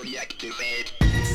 activate.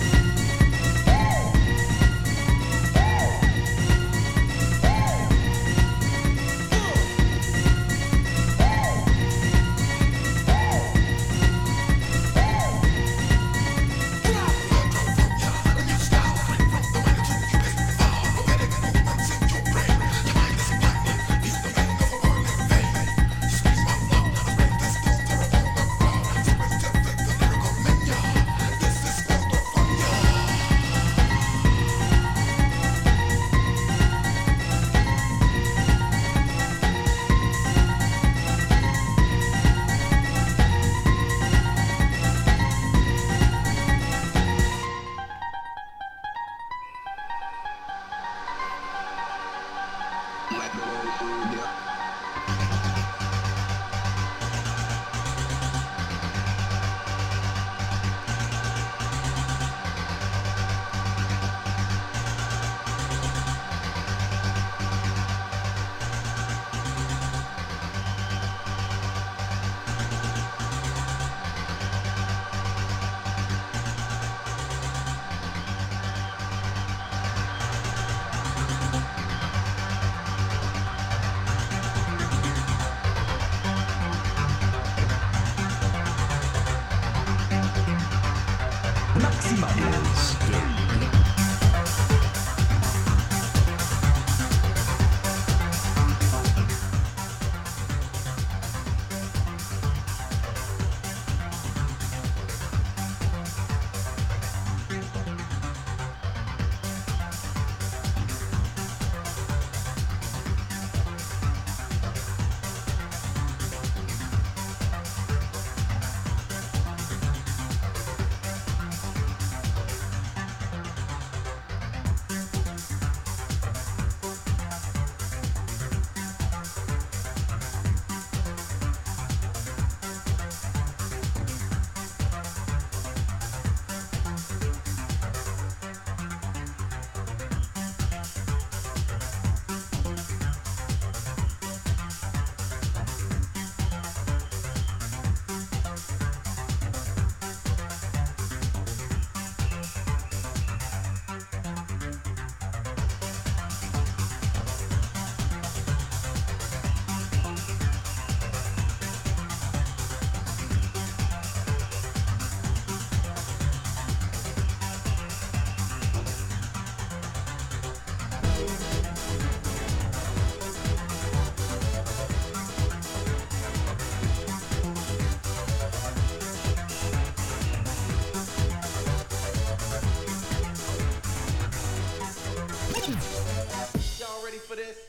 Y'all ready for this?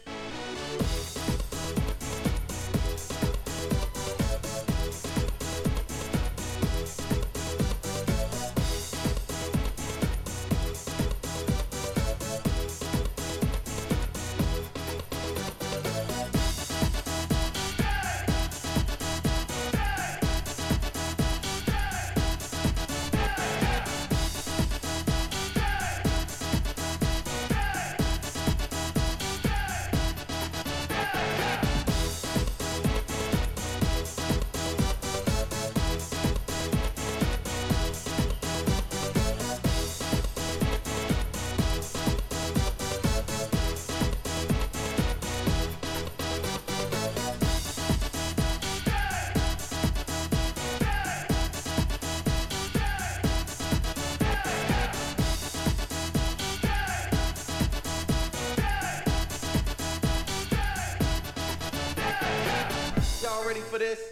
Y'all ready for this?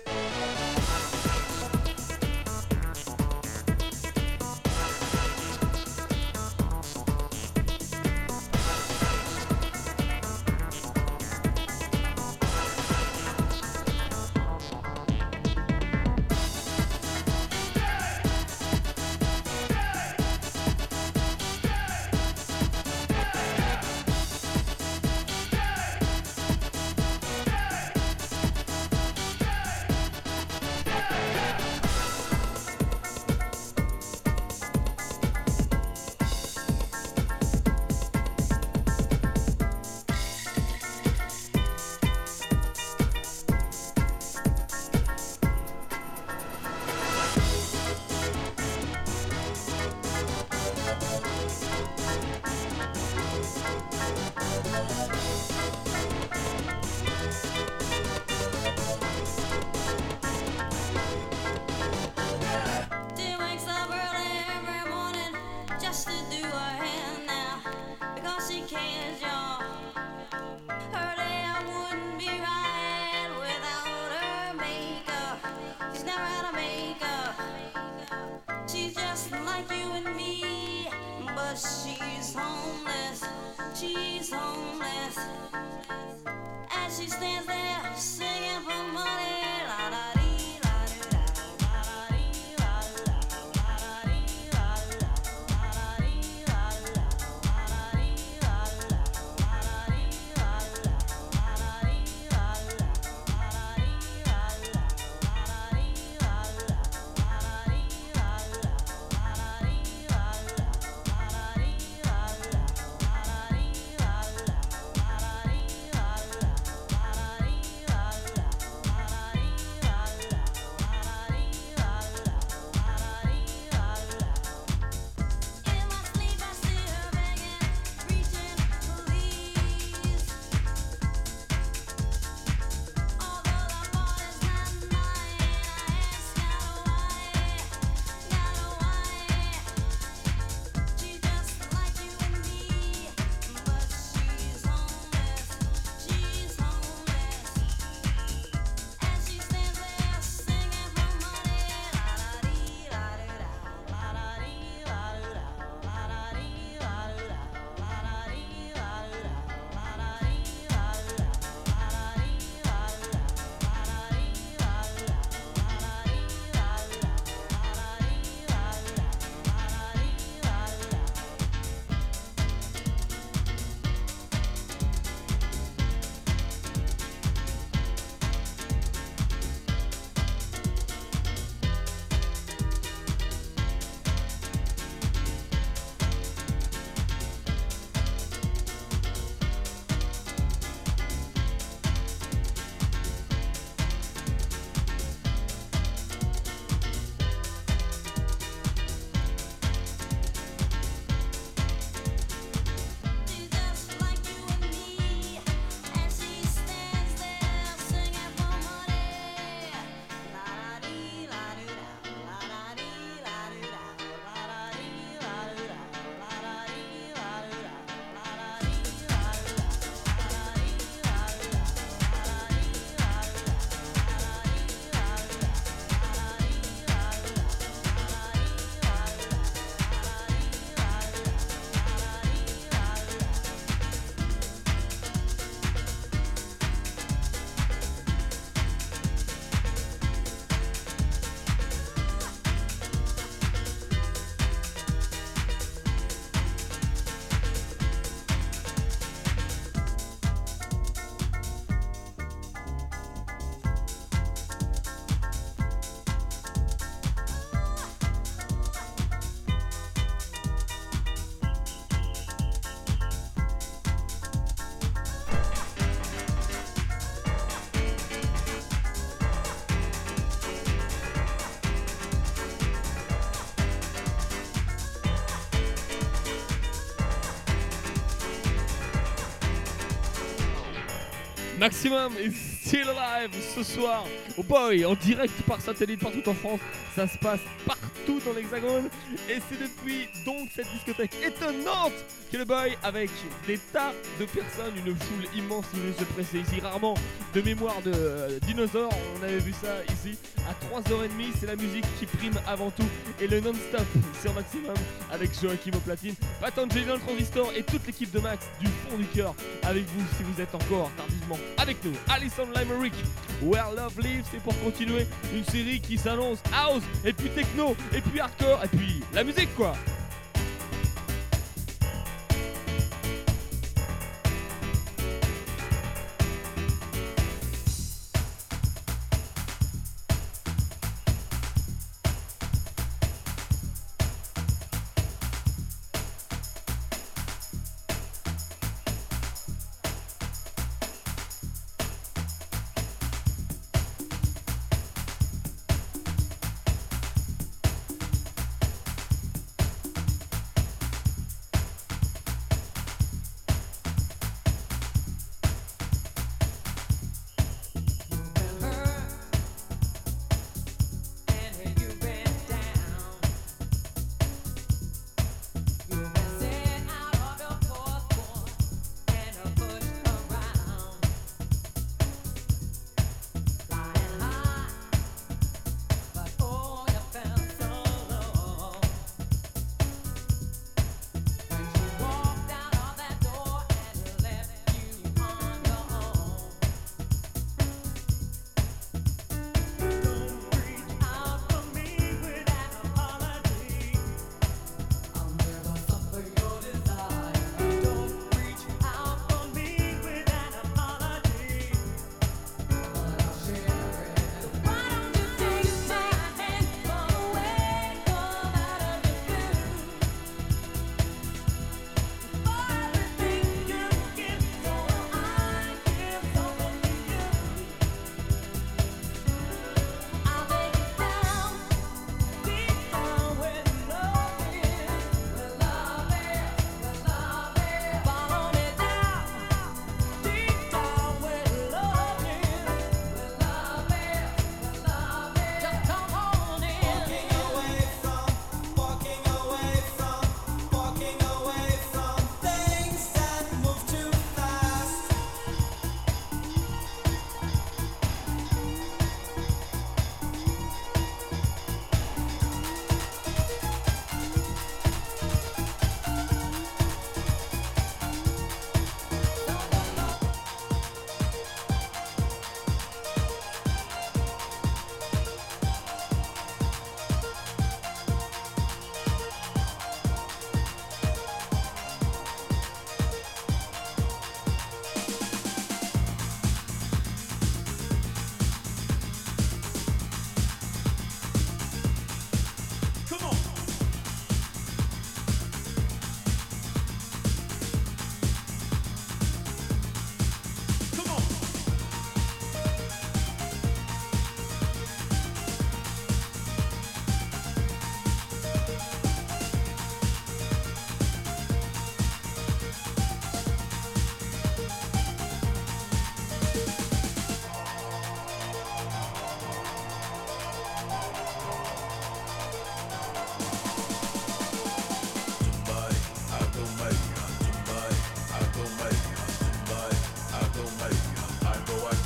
she's homeless. As she stands there singing for money, la la dee la dee da, la la dee la la, la la dee la la, la la dee la la, la la dee la la, la la dee la la, la la dee la la, la la dee la la, la la dee la la, la la dee la la, la la dee la la, la la dee la la, la la dee la la, la la dee la Maximum is still alive ce soir. Oh boy, en direct par satellite partout en France. Ça se passe partout dans l'Hexagone. Et c'est depuis donc cette discothèque étonnante que le boy, avec des tas de personnes, une foule immense qui venait se presser ici, rarement de mémoire de dinosaures. On avait vu ça ici à 3h30. C'est la musique qui prime avant tout. Et le non-stop sur Maximum avec Joachim au platine, Patanjali dans le transistor et toute l'équipe de Max du fond du cœur avec vous si vous êtes encore tardivement avec nous. Alison Limerick, Where Love Lives, c'est pour continuer une série qui s'annonce house et puis techno et puis hardcore et puis la musique quoi.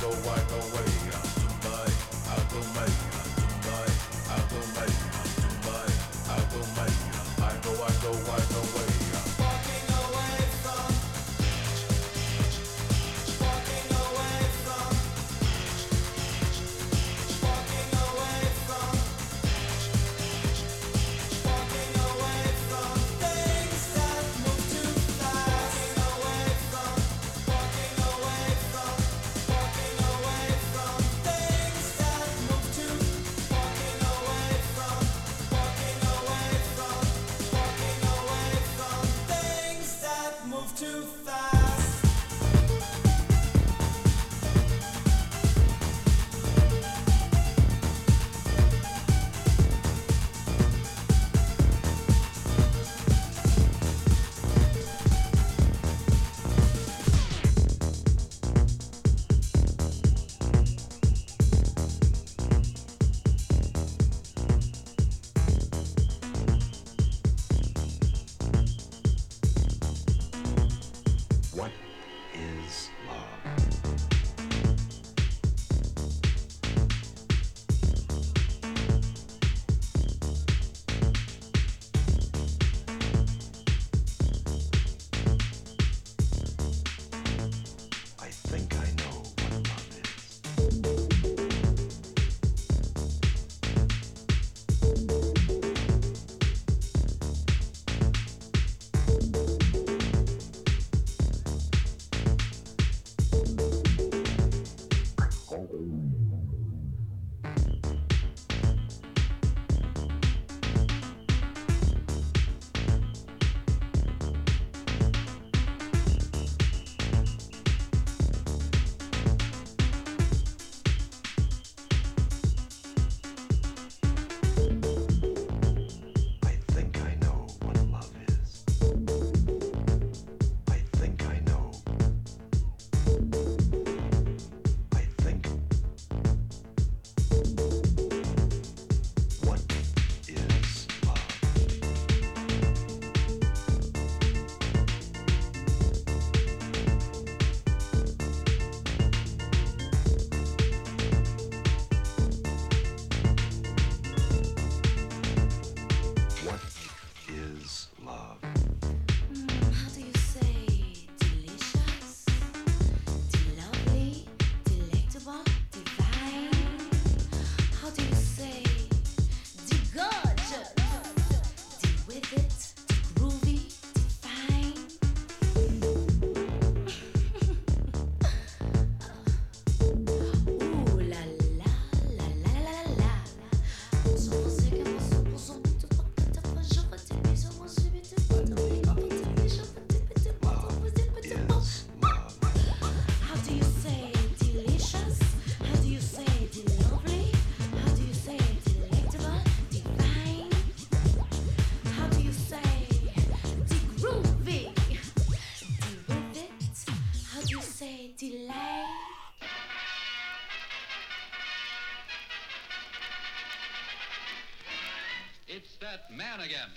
It's that man again.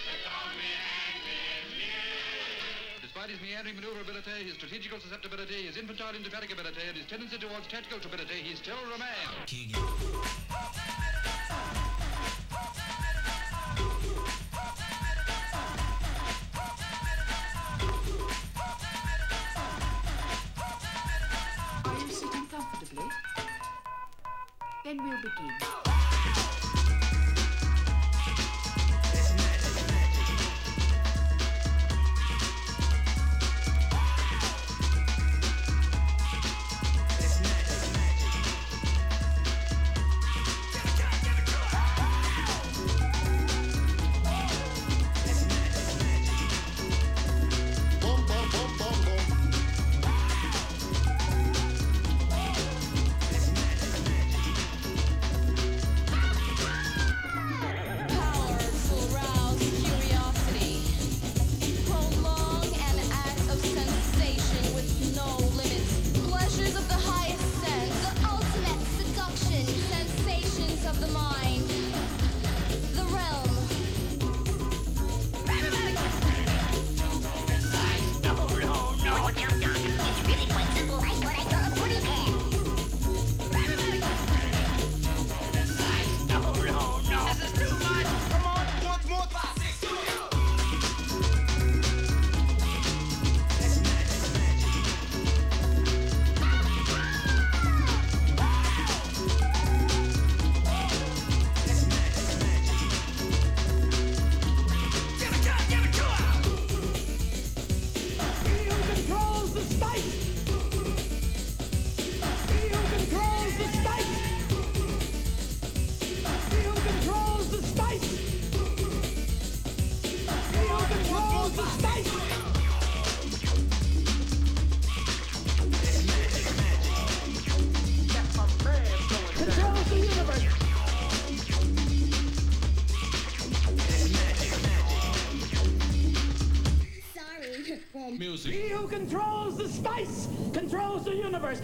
Despite his meandering maneuverability, his strategical susceptibility, his infantile indefatigability, and his tendency towards tactical stupidity, he still remains. Are you sitting comfortably? Then we'll begin. time. Music. He who controls the spice controls the universe.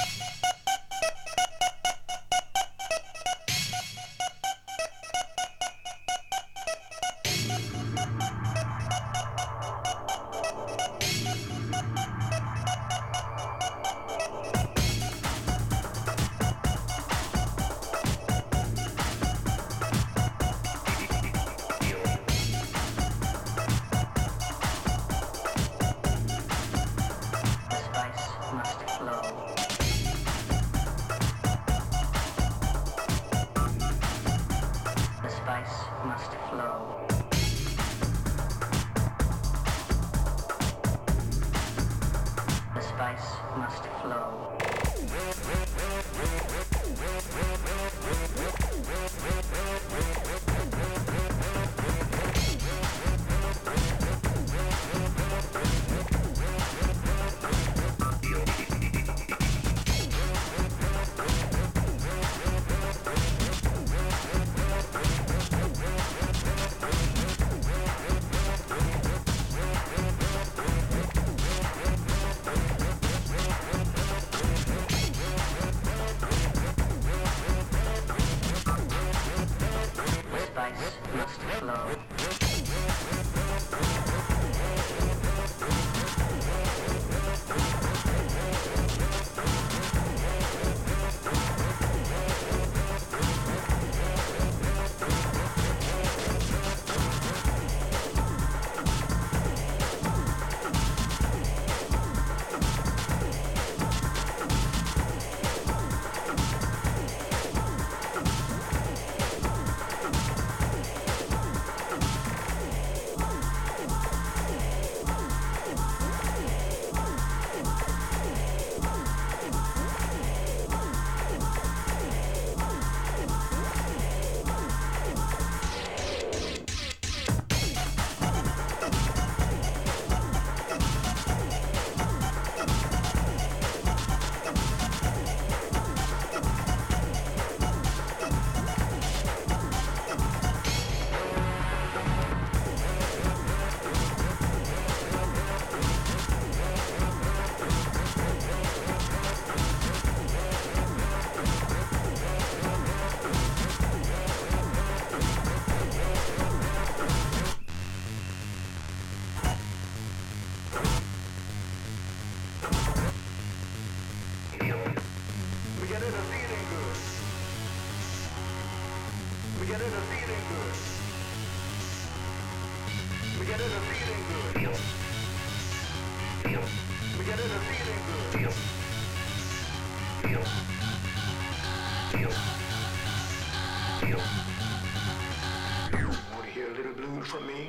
Want to hear a little blues from me?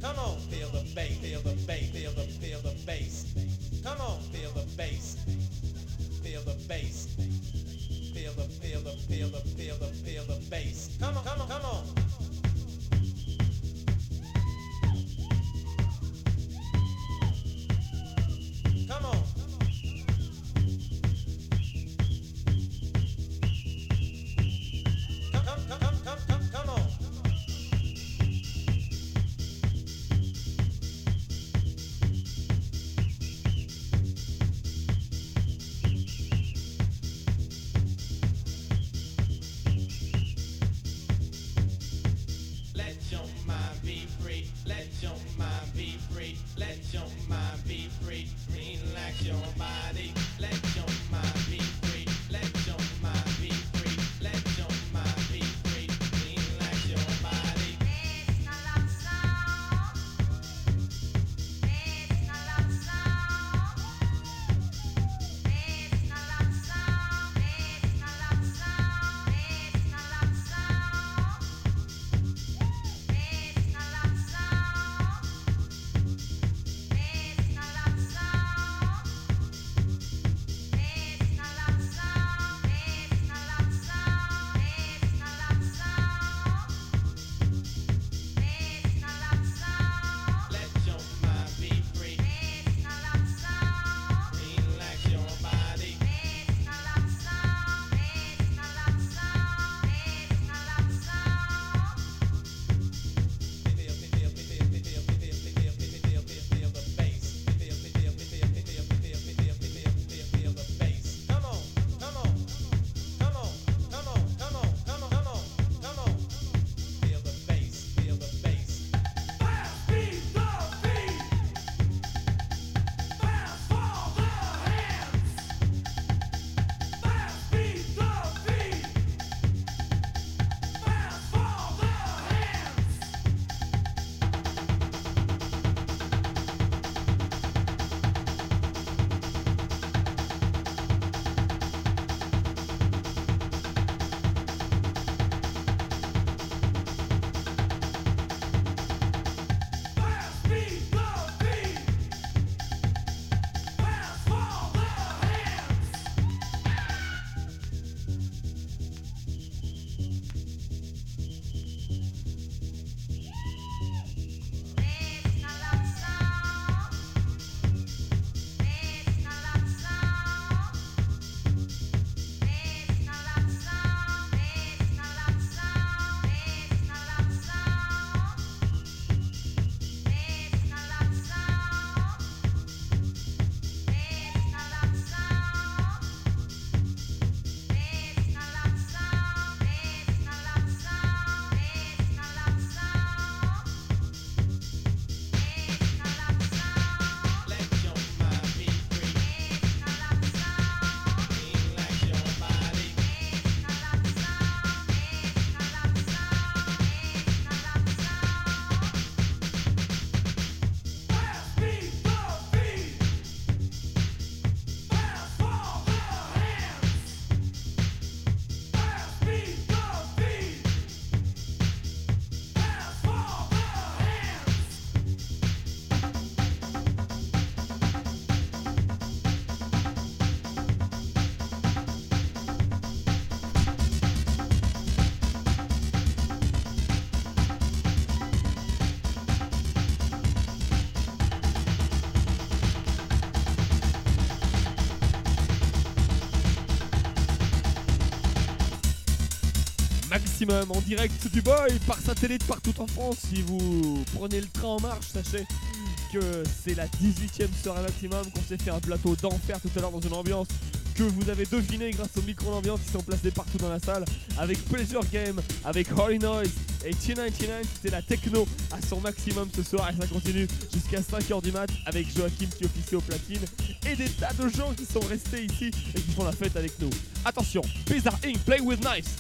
Come on, feel the bass, feel the bass, feel the bass. Come on, feel the bass, feel the bass, feel the bass. Come on, come on, come on. Come on. Come on. Let your mind be free. Let your mind be free. Let your mind be free. Relax your body. Let your mind be free. Let your mind be free. Let your mind be free. Relax your body. It's not love song. It's not love song. It's not love song. It's not love song. It's not love song. It's not love song. It's not love song. It's not love song. It's not love song. It's not love song. It's not love song. Let your mind be free. It's not love song. Relax your body. It's not love song. It's not love song. It's not love song. Feel the bass. Feel the bass. Come on, come on, come on, come on, come on, come on, come on, come on. Feel the bass. Feel the bass. Fast beat the beat. Fast for the hands. Fast beat the beat. Fast for the hands. Fast beat the beat. Fast for the hands. It's not love song. It's not love song. It's not love song. It's not love song. It's not love song. It's not love song. It's not love song. It's not love song. It's not love song. It's not love song. It's not love song. Let your mind be free. It's not love song. Relax your body. It's not love song. It's not love song. It's not love song. Fast beat the beat. Fast for the hands. Fast beat the beat. Fast for the hands. Maximum en direct du boy par satellite partout en France. Si vous prenez le train en marche, sachez que c'est la 18e soirée Maximum, qu'on s'est fait un plateau d'enfer tout à l'heure dans une ambiance que vous avez deviné grâce aux micros d'ambiance qui sont placés partout dans la salle, avec Pleasure Game, avec Holy Noise et T99. C'était la techno à son maximum ce soir et ça continue jusqu'à 5h du mat avec Joachim qui officie au platine et des tas de gens qui sont restés ici et qui font la fête avec nous. Attention, Bizarre Inc. Play with Knives.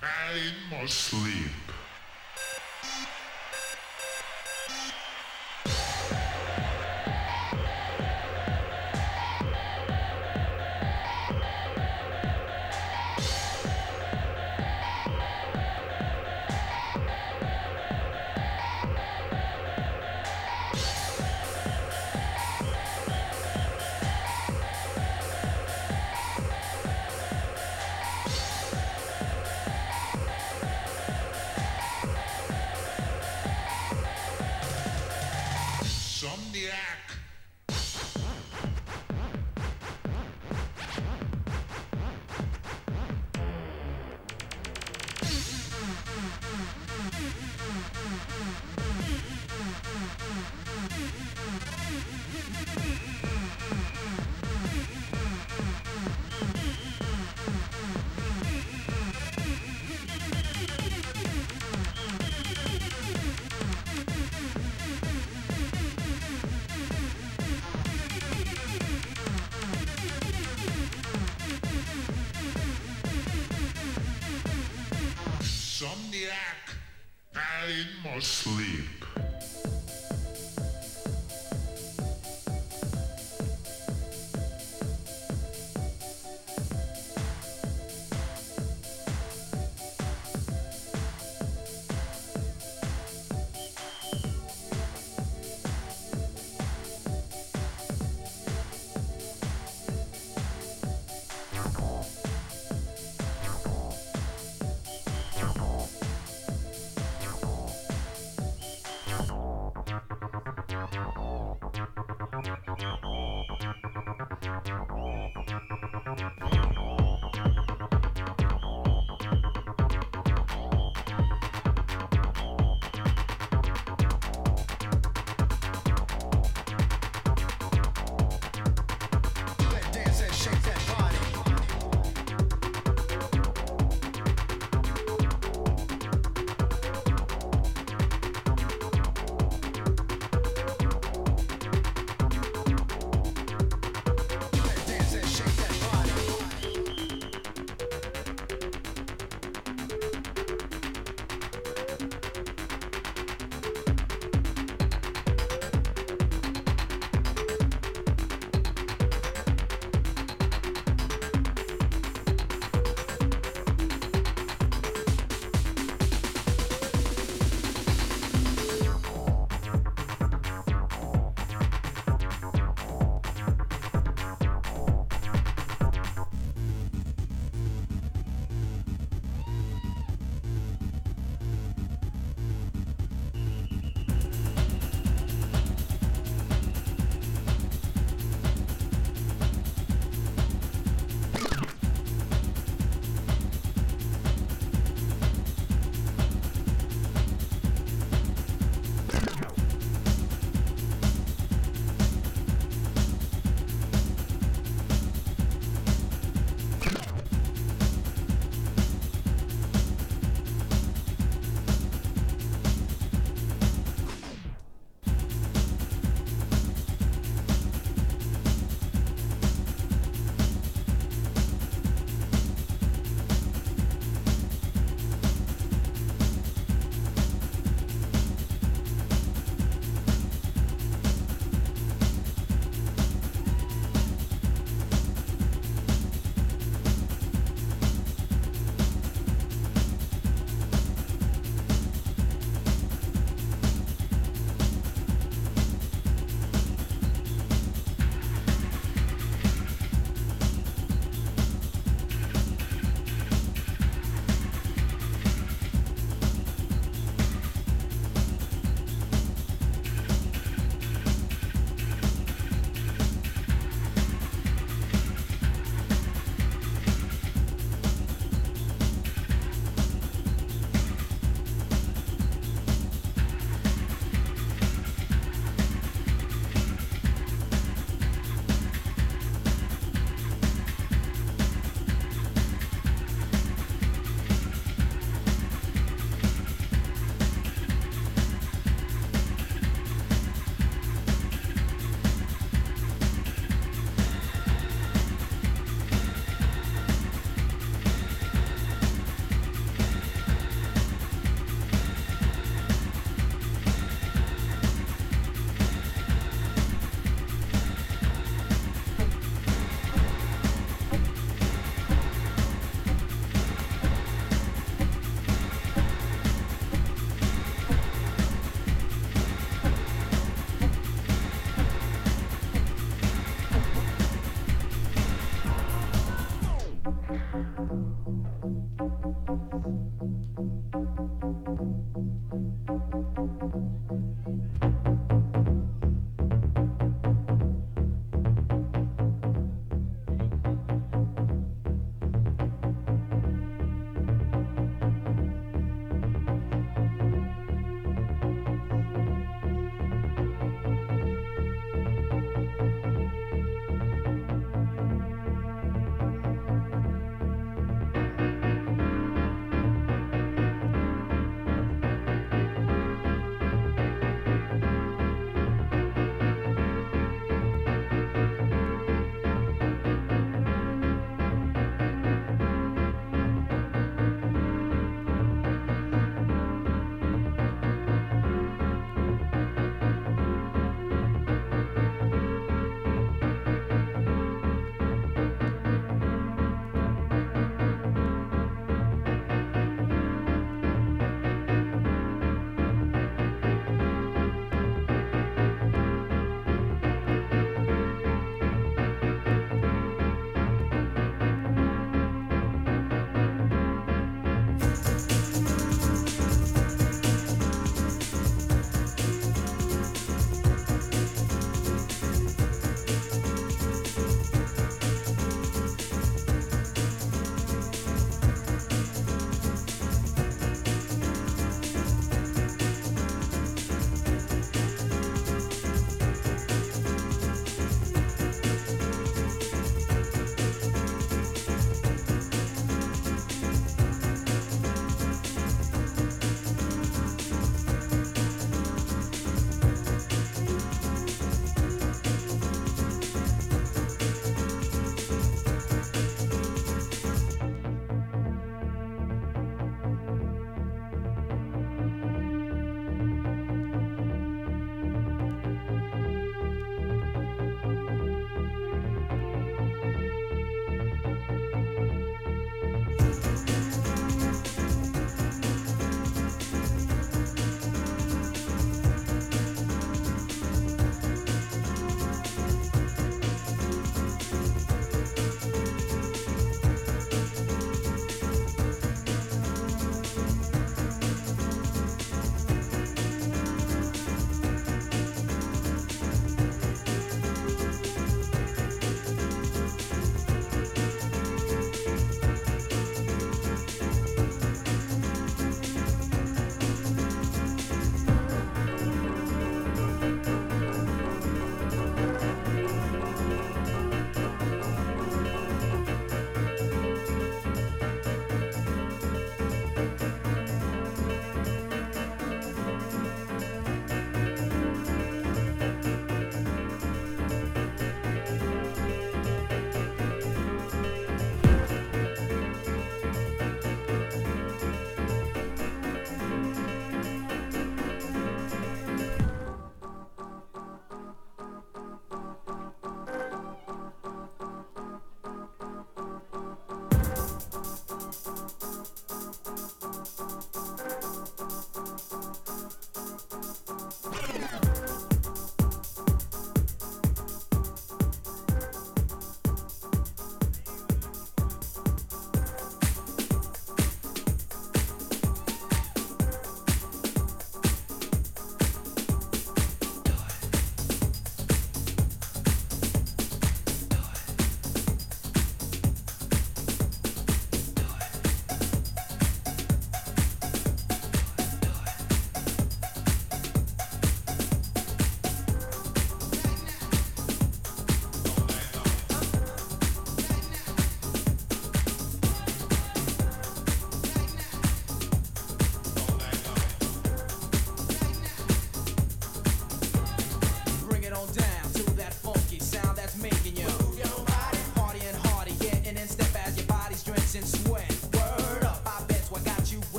I must sleep. Somniac. Somniac. I must sleep.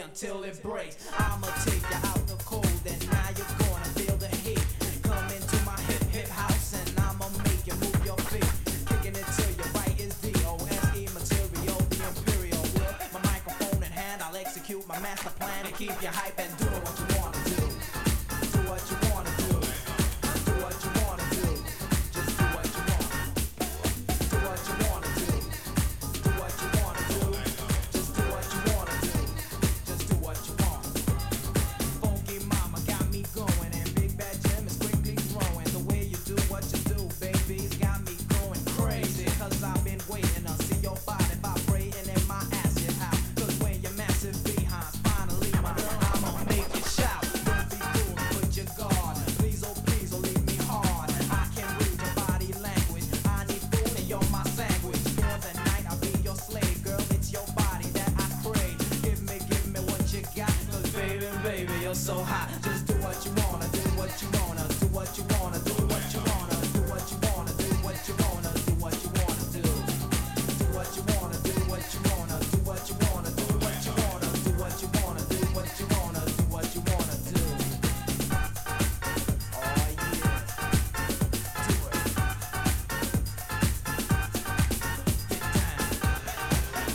until it breaks. I'ma take you out the cold and now you're gonna feel the heat. Come into my hip hip house and I'ma make you move your feet. Kicking it till your right is D-O-S-E material, the imperial. With my microphone in hand, I'll execute my master plan and keep you hype and doing what you wanna do. Do what you wanna do. Do what you wanna do. Just do what you want. Do what you wanna do. Do what you wanna do. Just do what you wanna do. Just do what you want. Funky mama got me going and Big Bad Jim is quickly growing. The way you do what you do, baby's got me going crazy. Cause I've been waiting to see your body vibrating in my acid house. Cause when your massive behinds finally mine, I'ma make you shout. Don't be cool, put your guard. Please, oh leave me hard. I can read your body language. I need food and you're my sandwich. For the night I'll be your slave, girl. It's your body that I crave. Give me what you got. Cause baby, you're so hot. Just do what you wanna, do what you wanna, do what you wanna, do what you wanna, do what you wanna, do what you wanna, do what you wanna do. Do what you wanna, do what you wanna, do what you wanna, do what you wanna, do what you wanna, do what you wanna, do what you wanna do. Oh yeah. Do it. Get down.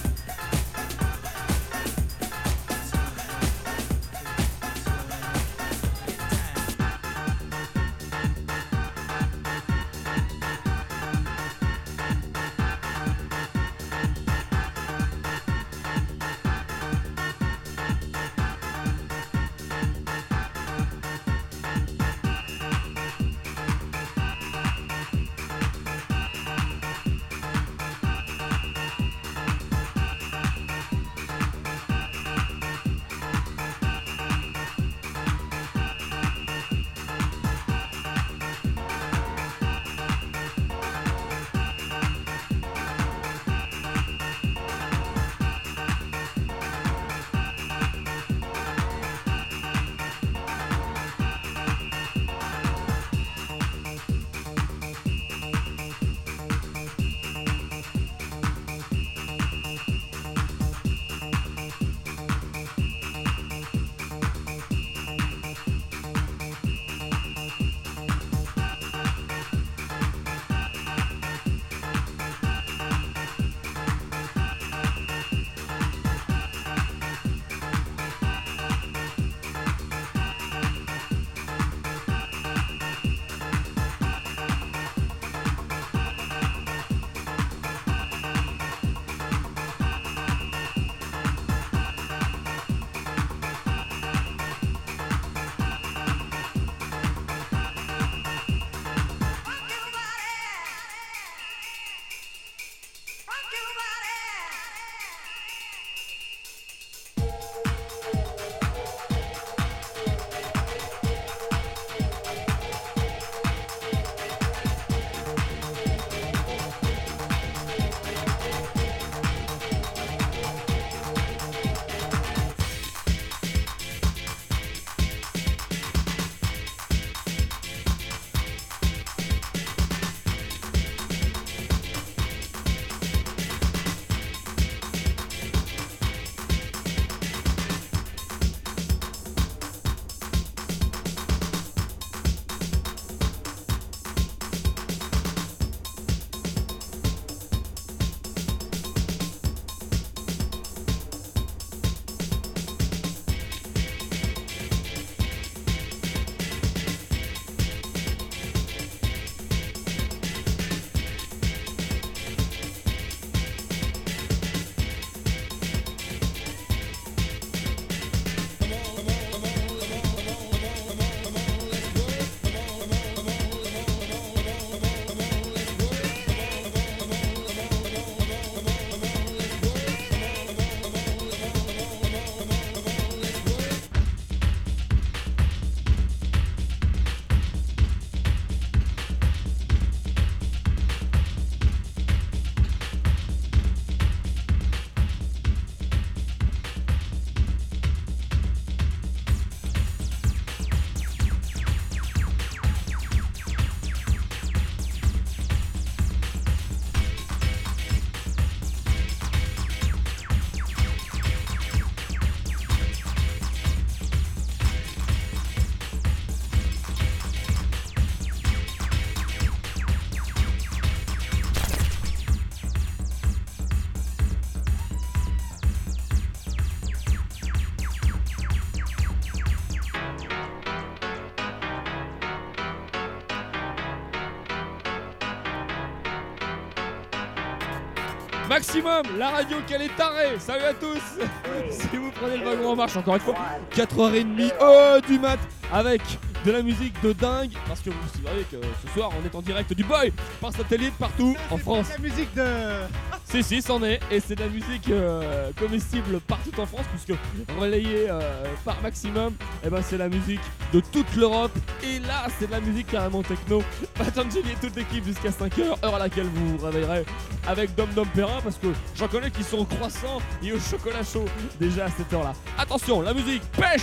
Maximum, la radio qu'elle est tarée. Salut à tous. Si vous prenez le wagon en marche, encore une fois, 4h30 du mat avec de la musique de dingue. Parce que vous savez que ce soir on est en direct du Boy par satellite partout en France. La musique de... Si, c'en est. Et c'est de la musique comestible partout en France puisque relayée par Maximum, et ben c'est la musique de toute l'Europe. Et là c'est de la musique carrément techno. Patanjali et toute l'équipe jusqu'à 5h, heure à laquelle vous vous réveillerez avec Dom Dom Perrin parce que j'en connais qui sont au croissant et au chocolat chaud déjà à cette heure là. Attention, la musique pêche.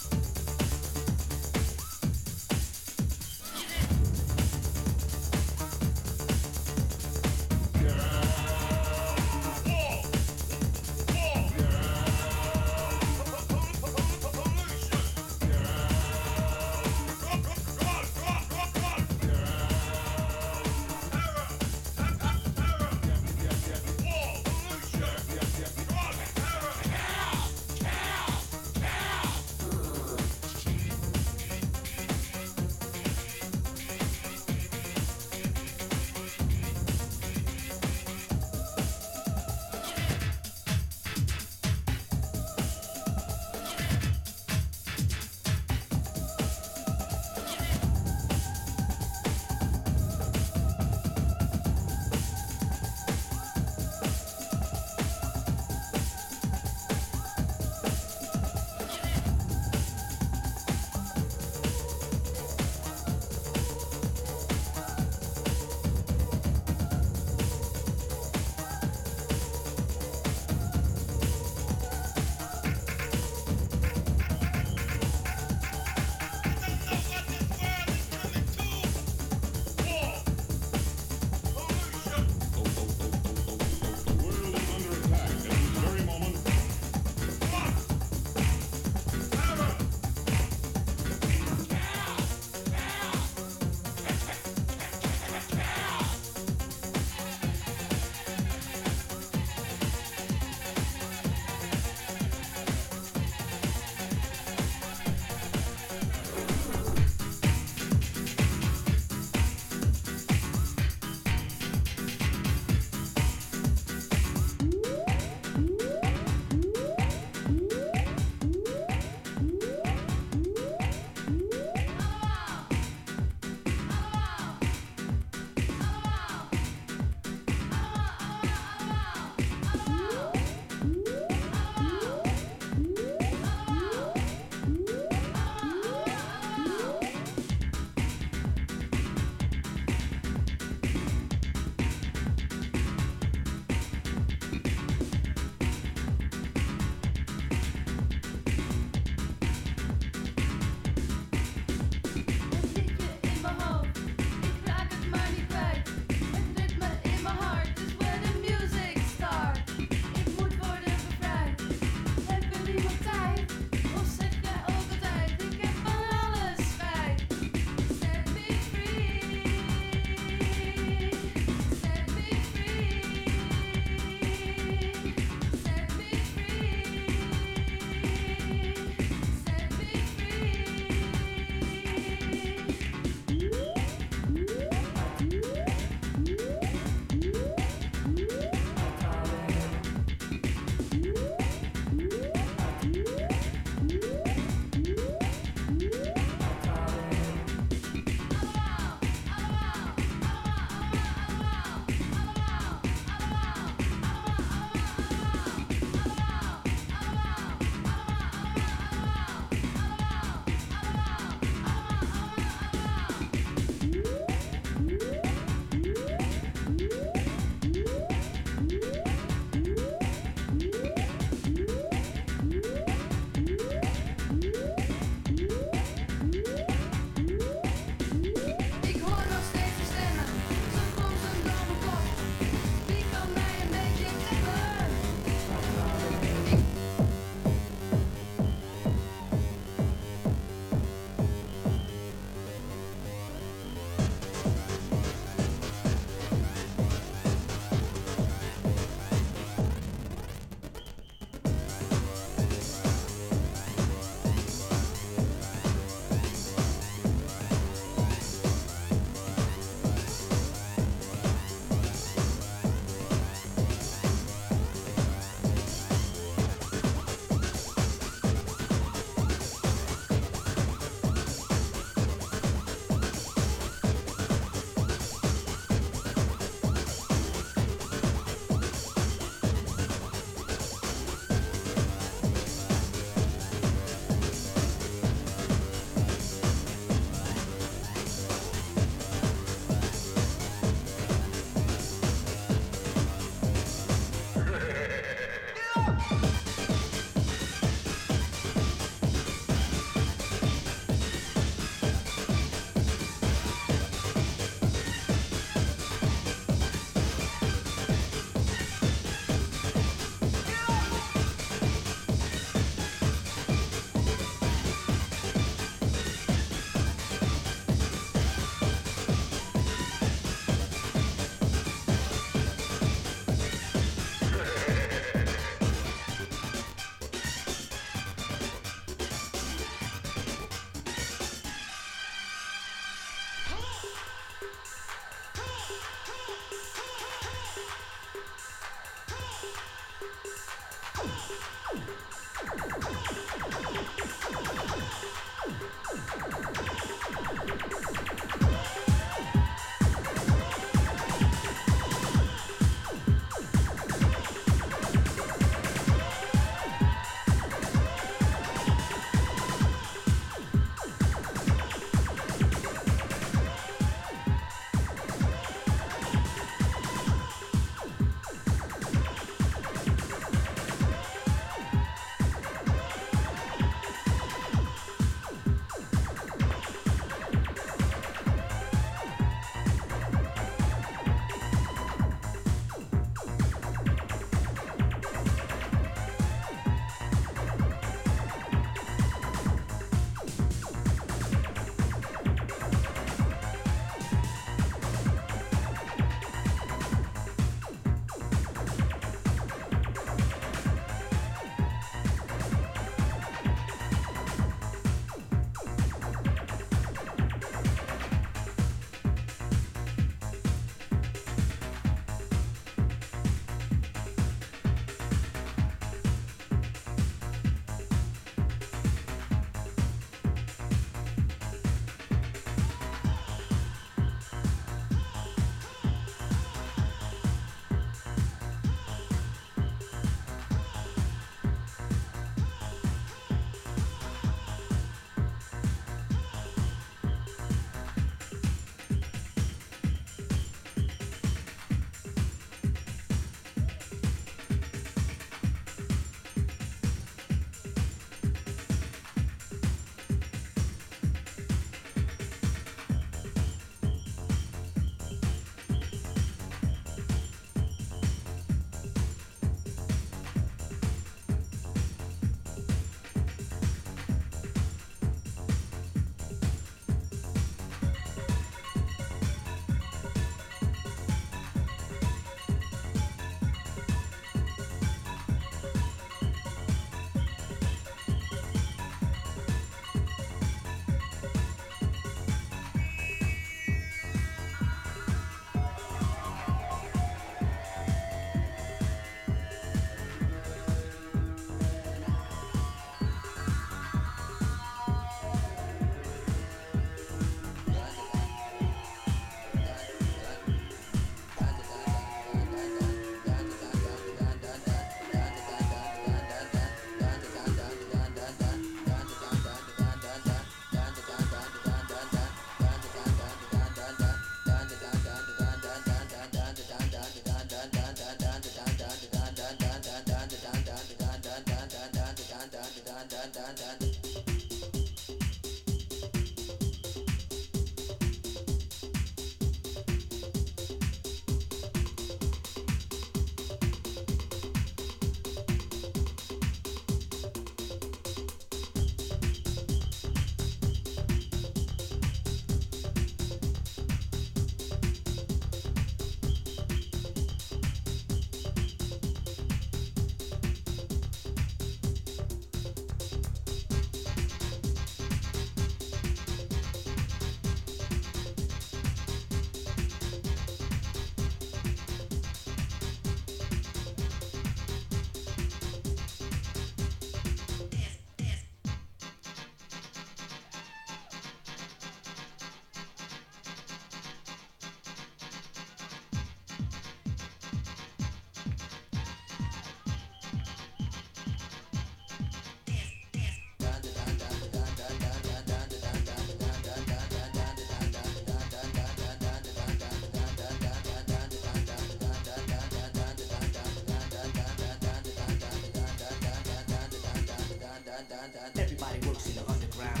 Everybody works in the underground.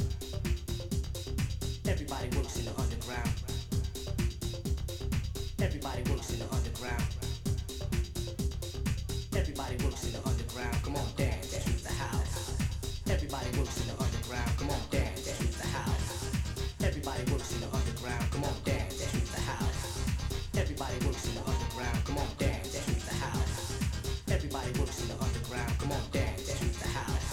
Everybody works in the underground. Everybody works in the underground. Everybody works in the underground. Come on, dance to the house. Everybody works in the underground. Come on, dance to the house. Everybody works in the underground. Come on, dance to the house. Everybody works in the underground. Come on, dance to the house. Everybody works in the underground. Come on, dance to the house.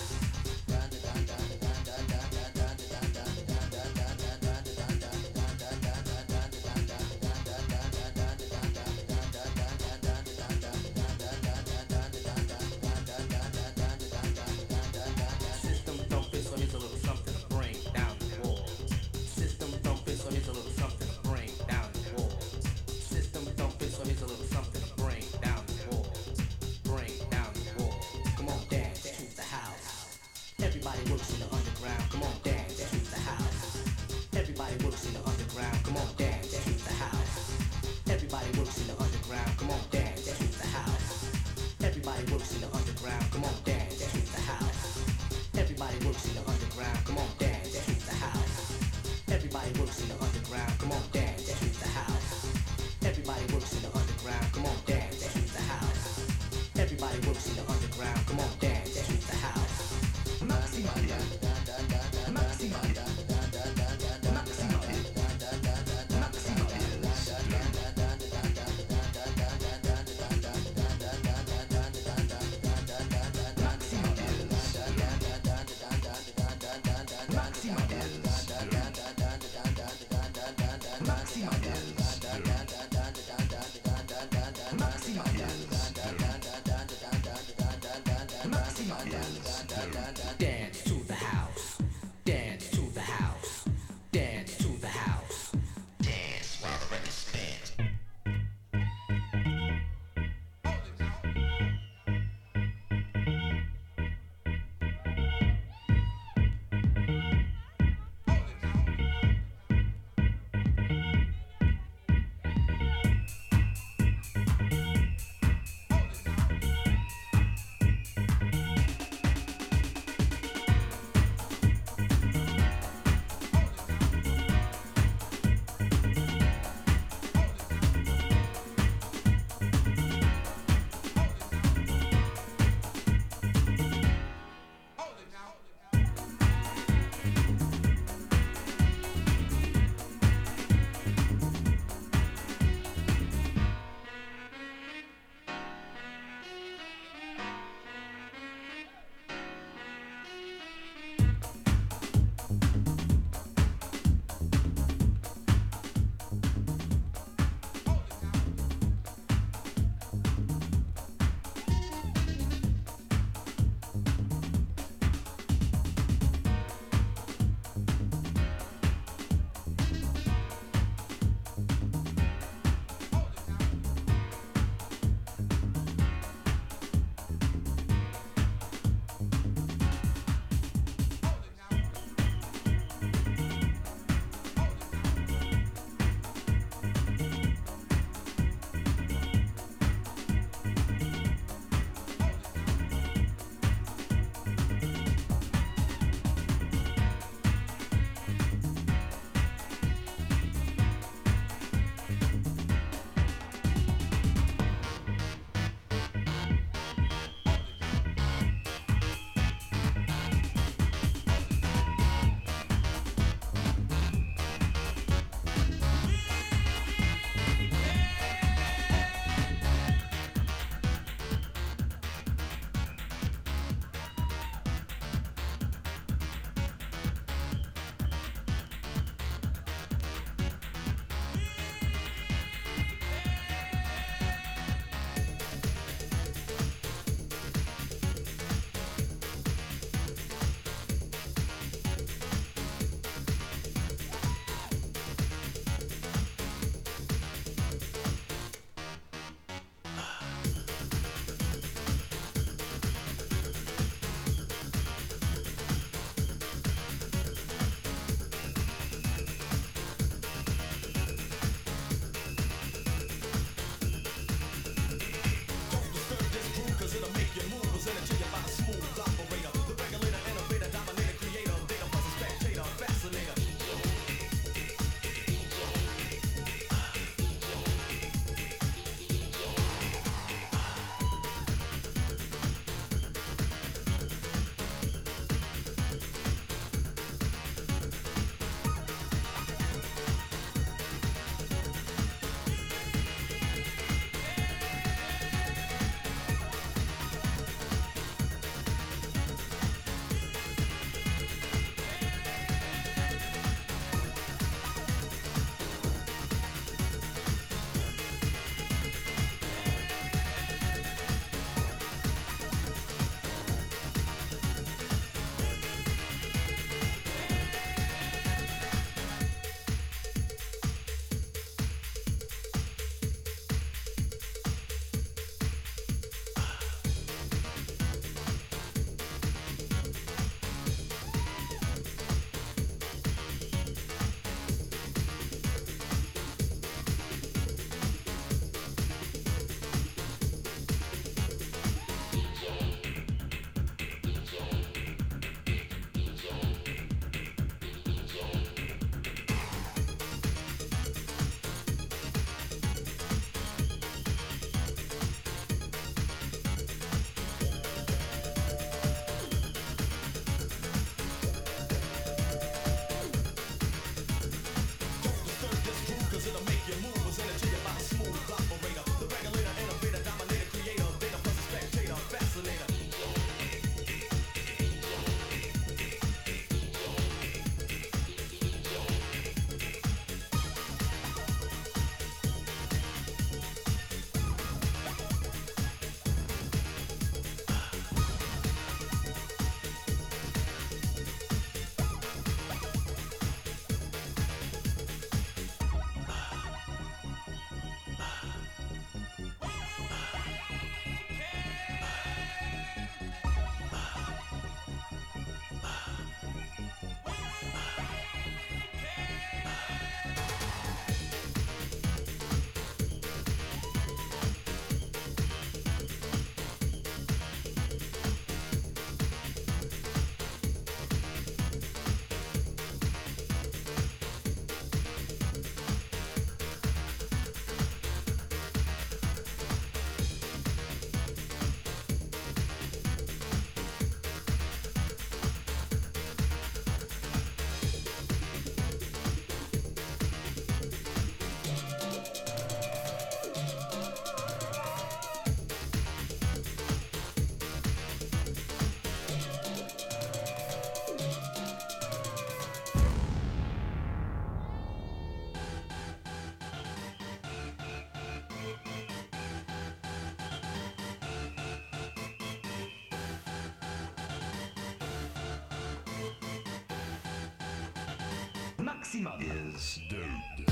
Maximum is dude.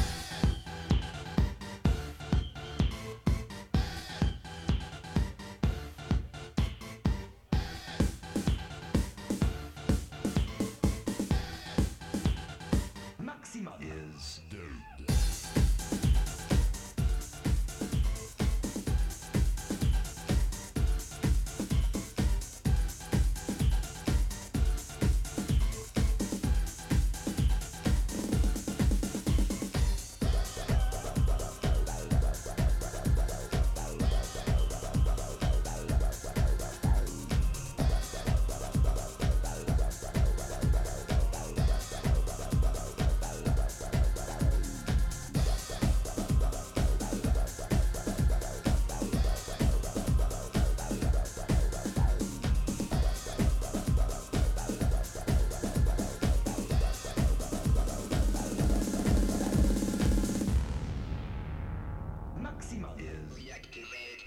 Maximum is dude. Maximum is reactivate.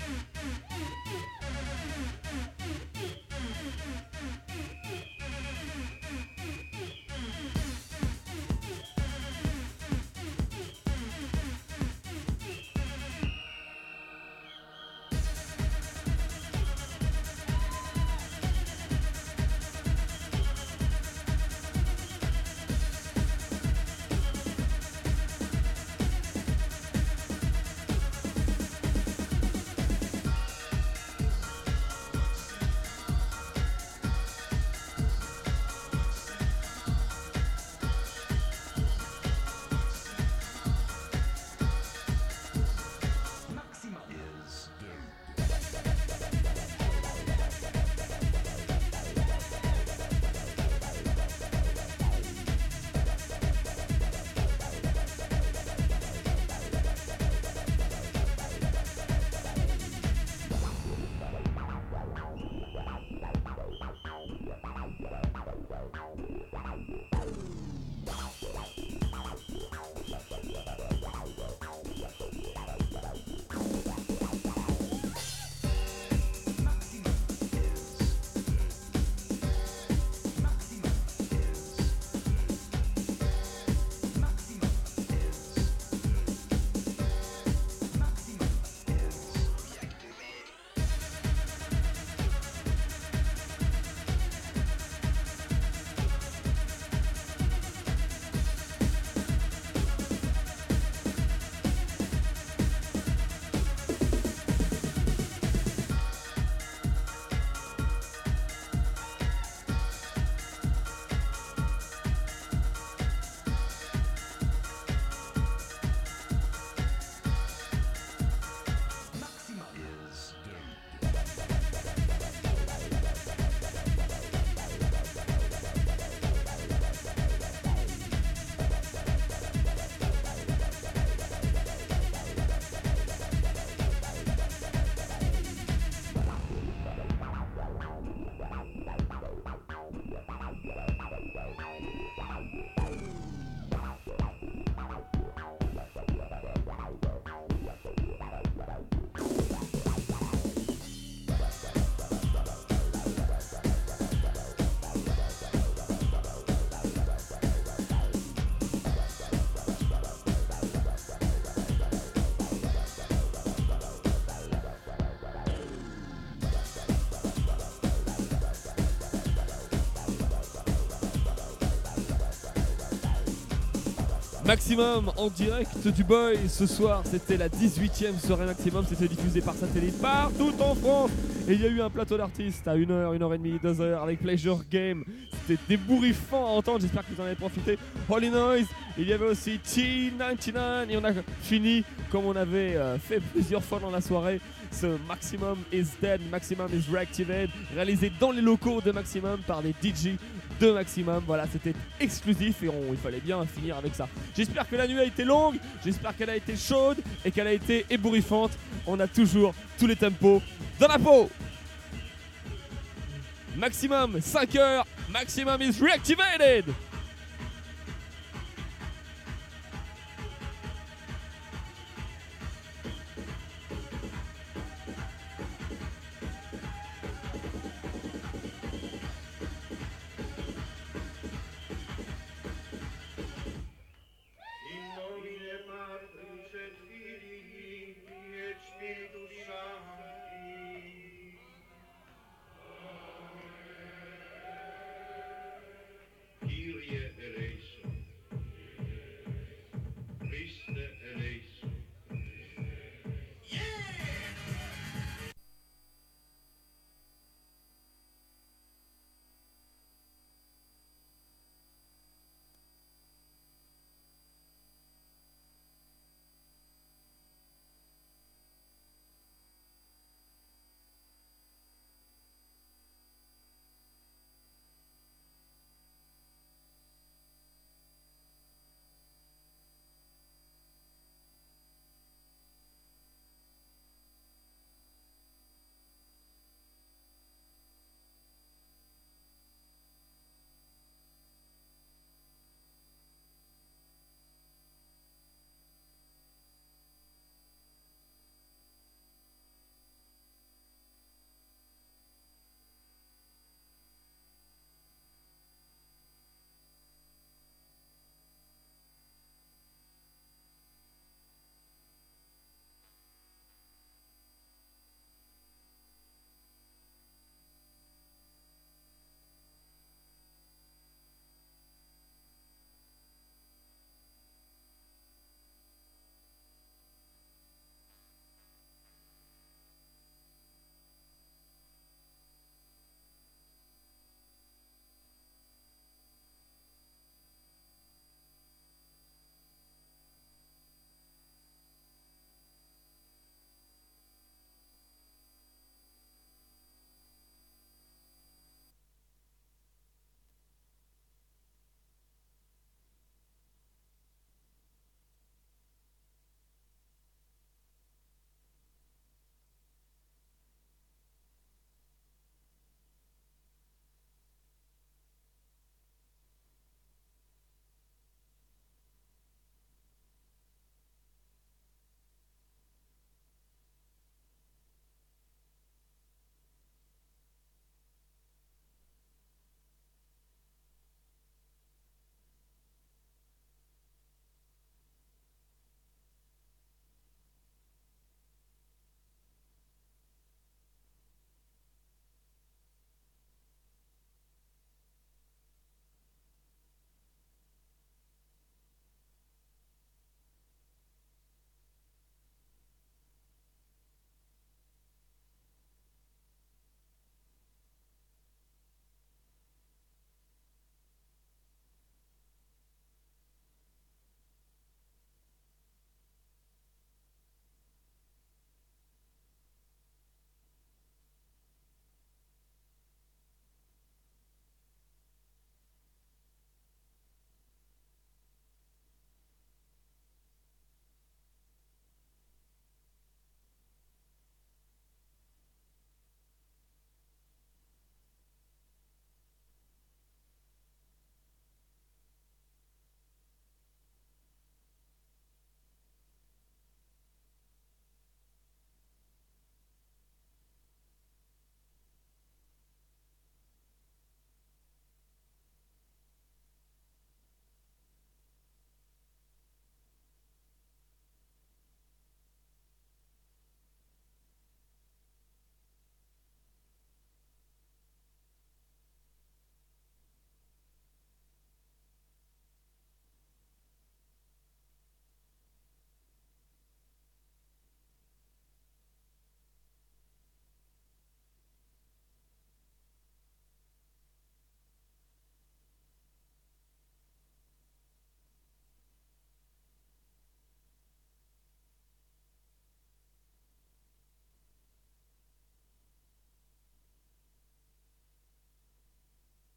Maximum is dude. Maximum is dude. Maximum en direct du Boy ce soir, c'était la 18e soirée Maximum, c'était diffusé par satellite partout en France. Et il y a eu un plateau d'artistes à 1h, 1h30, 2h avec Pleasure Game. C'était débouriffant à entendre, j'espère que vous en avez profité. Holy Noise, il y avait aussi T99 et on a fini comme on avait fait plusieurs fois dans la soirée. Ce Maximum is Dead, Maximum is Reactivated, réalisé dans les locaux de Maximum par des DJ de Maximum. Voilà, c'était exclusif et il fallait bien finir avec ça. J'espère que la nuit a été longue, j'espère qu'elle a été chaude et qu'elle a été ébouriffante. On a toujours tous les tempos dans la peau. Maximum 5h, Maximum is Reactivated.